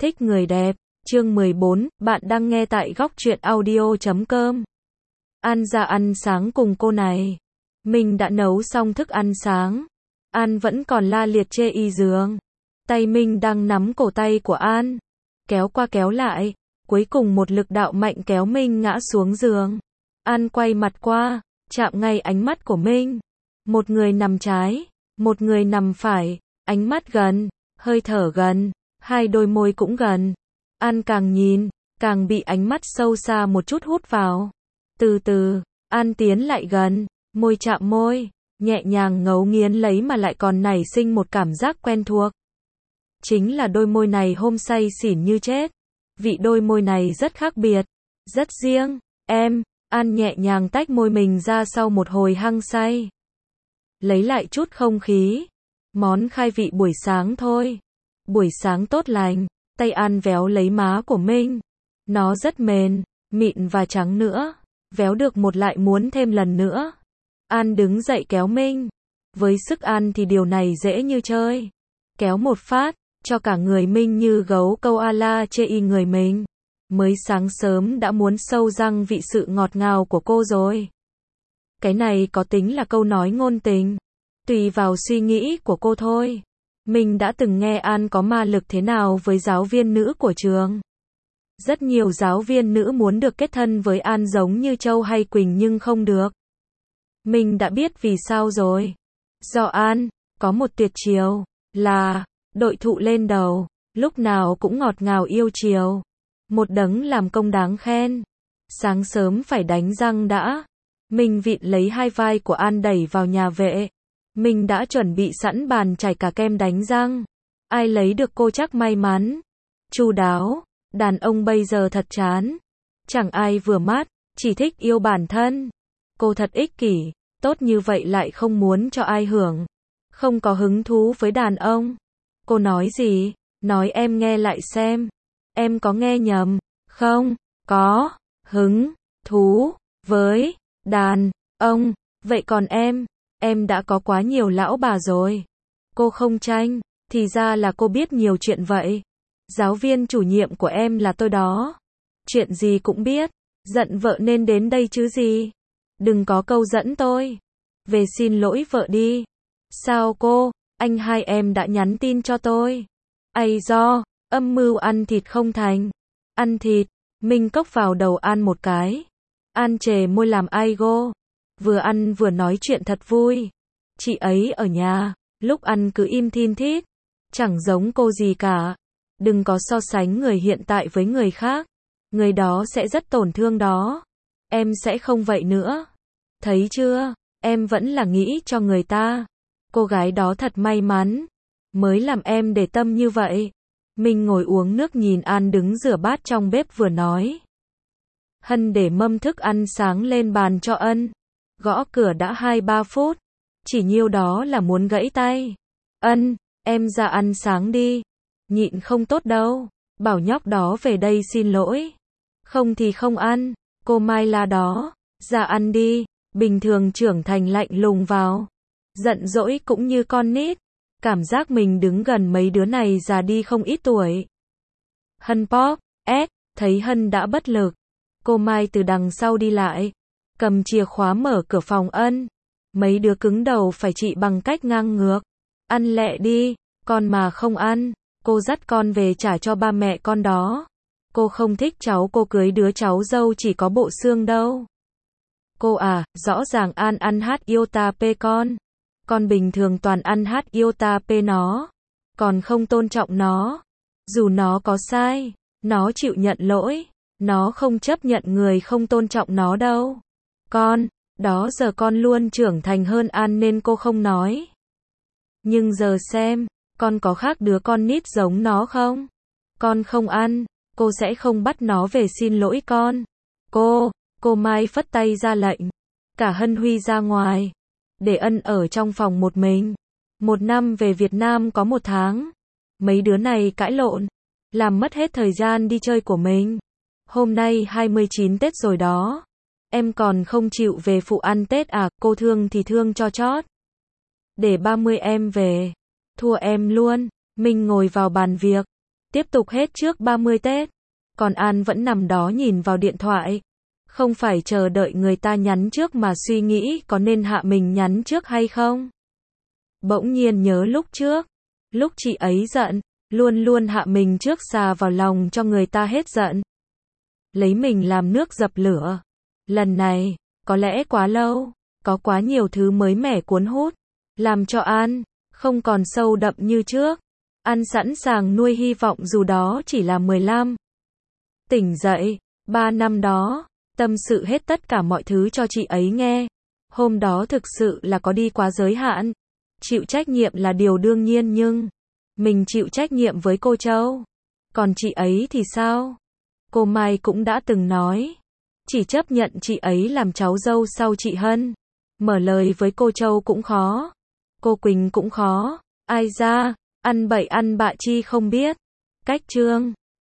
Thích người đẹp, chương 14, bạn đang nghe tại góc truyện audio.com. An ra ăn sáng cùng cô này. Mình đã nấu xong thức ăn sáng. An vẫn còn la liệt chê y giường. Tay mình đang nắm cổ tay của An. Kéo qua kéo lại. Cuối cùng một lực đạo mạnh kéo mình ngã xuống giường. An quay mặt qua, chạm ngay ánh mắt của mình. Một người nằm trái, một người nằm phải. Ánh mắt gần, hơi thở gần. Hai đôi môi cũng gần. An càng nhìn, càng bị ánh mắt sâu xa một chút hút vào. Từ từ, An tiến lại gần, môi chạm môi, nhẹ nhàng ngấu nghiến lấy mà lại còn nảy sinh một cảm giác quen thuộc. Chính là đôi môi này hôm say xỉn như chết. Vị đôi môi này rất khác biệt, rất riêng. An nhẹ nhàng tách môi mình ra sau một hồi hăng say. Lấy lại chút không khí. Món khai vị buổi sáng thôi. Buổi sáng tốt lành, tay An véo lấy má của mình. Nó rất mềm, mịn và trắng nữa. Véo được một lại muốn thêm lần nữa. An đứng dậy kéo mình. Với sức An thì điều này dễ như chơi. Kéo một phát, cho cả người mình như gấu câu ala chê y người mình. Mới sáng sớm đã muốn sâu răng vị sự ngọt ngào của cô rồi. Cái này có tính là câu nói ngôn tình. Tùy vào suy nghĩ của cô thôi. Mình đã từng nghe An có ma lực thế nào với giáo viên nữ của trường. Rất nhiều giáo viên nữ muốn được kết thân với An giống như Châu hay Quỳnh nhưng không được. Mình đã biết vì sao rồi. Do An có một tuyệt chiều là đội thụ lên đầu, lúc nào cũng ngọt ngào yêu chiều. Một đấng làm công đáng khen. Sáng sớm phải đánh răng đã. Mình vịn lấy hai vai của An đẩy vào nhà vệ. Mình đã chuẩn bị sẵn bàn chải cả kem đánh răng. Ai lấy được cô chắc may mắn. Chu đáo, đàn ông bây giờ thật chán. Chẳng ai vừa mắt, chỉ thích yêu bản thân. Cô thật ích kỷ, tốt như vậy lại không muốn cho ai hưởng. Không có hứng thú với đàn ông. Cô nói gì? Nói em nghe lại xem. Em có nghe nhầm? Không, có hứng thú với đàn ông. Vậy còn em đã có quá nhiều lão bà rồi. Cô không tranh, thì ra là cô biết nhiều chuyện vậy. Giáo viên chủ nhiệm của em là tôi đó. Chuyện gì cũng biết, giận vợ nên đến đây chứ gì. Đừng có câu dẫn tôi. Về xin lỗi vợ đi. Sao cô, anh hai em đã nhắn tin cho tôi. Ây do, âm mưu ăn thịt không thành. Ăn thịt, mình cốc vào đầu An một cái. An chề môi làm ai go. Vừa ăn vừa nói chuyện thật vui. Chị ấy ở nhà, lúc ăn cứ im thin thít. Chẳng giống cô gì cả. Đừng có so sánh người hiện tại với người khác. Người đó sẽ rất tổn thương đó. Em sẽ không vậy nữa. Thấy chưa, em vẫn là nghĩ cho người ta. Cô gái đó thật may mắn. Mới làm em để tâm như vậy. Mình ngồi uống nước nhìn An đứng rửa bát trong bếp vừa nói. Hân để mâm thức ăn sáng lên bàn cho Ân. Gõ cửa đã 2-3 phút. Chỉ nhiêu đó là muốn gãy tay. Ân, em ra ăn sáng đi. Nhịn không tốt đâu. Bảo nhóc đó về đây xin lỗi. Không thì không ăn. Cô Mai la đó. Ra ăn đi. Bình thường trưởng thành lạnh lùng vào. Giận dỗi cũng như con nít. Cảm giác mình đứng gần mấy đứa này già đi không ít tuổi. Hân pop, thấy Hân đã bất lực. Cô Mai từ đằng sau đi lại. Cầm chìa khóa mở cửa phòng Ân. Mấy đứa cứng đầu phải trị bằng cách ngang ngược. Ăn lẹ đi, con mà không ăn. Cô dắt con về trả cho ba mẹ con đó. Cô không thích cháu cô cưới đứa cháu dâu chỉ có bộ xương đâu. Cô à, rõ ràng An ăn hát iota p con. Con bình thường toàn ăn hát iota p nó. Còn không tôn trọng nó. Dù nó có sai, nó chịu nhận lỗi. Nó không chấp nhận người không tôn trọng nó đâu. Con, đó giờ con luôn trưởng thành hơn An nên cô không nói. Nhưng giờ xem, con có khác đứa con nít giống nó không? Con không ăn, cô sẽ không bắt nó về xin lỗi con. Cô Mai phất tay ra lệnh. Cả Hân Huy ra ngoài. Để Ân ở trong phòng một mình. 1 năm về Việt Nam có 1 tháng. Mấy đứa này cãi lộn. Làm mất hết thời gian đi chơi của mình. Hôm nay 29 Tết rồi đó. Em còn không chịu về phụ ăn Tết à, cô thương thì thương cho chót. Để 30 em về. Thua em luôn. Mình ngồi vào bàn việc. Tiếp tục hết trước 30 Tết. Còn An vẫn nằm đó nhìn vào điện thoại. Không phải chờ đợi người ta nhắn trước mà suy nghĩ có nên hạ mình nhắn trước hay không. Bỗng nhiên nhớ lúc trước. Lúc chị ấy giận, luôn luôn hạ mình trước xà vào lòng cho người ta hết giận. Lấy mình làm nước dập lửa. Lần này, có lẽ quá lâu, có quá nhiều thứ mới mẻ cuốn hút, làm cho An không còn sâu đậm như trước. An sẵn sàng nuôi hy vọng dù đó chỉ là 15. Tỉnh dậy, 3 năm đó, tâm sự hết tất cả mọi thứ cho chị ấy nghe. Hôm đó thực sự là có đi quá giới hạn. Chịu trách nhiệm là điều đương nhiên nhưng mình chịu trách nhiệm với cô Châu. Còn chị ấy thì sao? Cô Mai cũng đã từng nói, chỉ chấp nhận chị ấy làm cháu dâu sau chị Hân. Mở lời với cô Châu cũng khó. Cô Quỳnh cũng khó. Ai ra, ăn bậy ăn bạ chi không biết. Cách Trương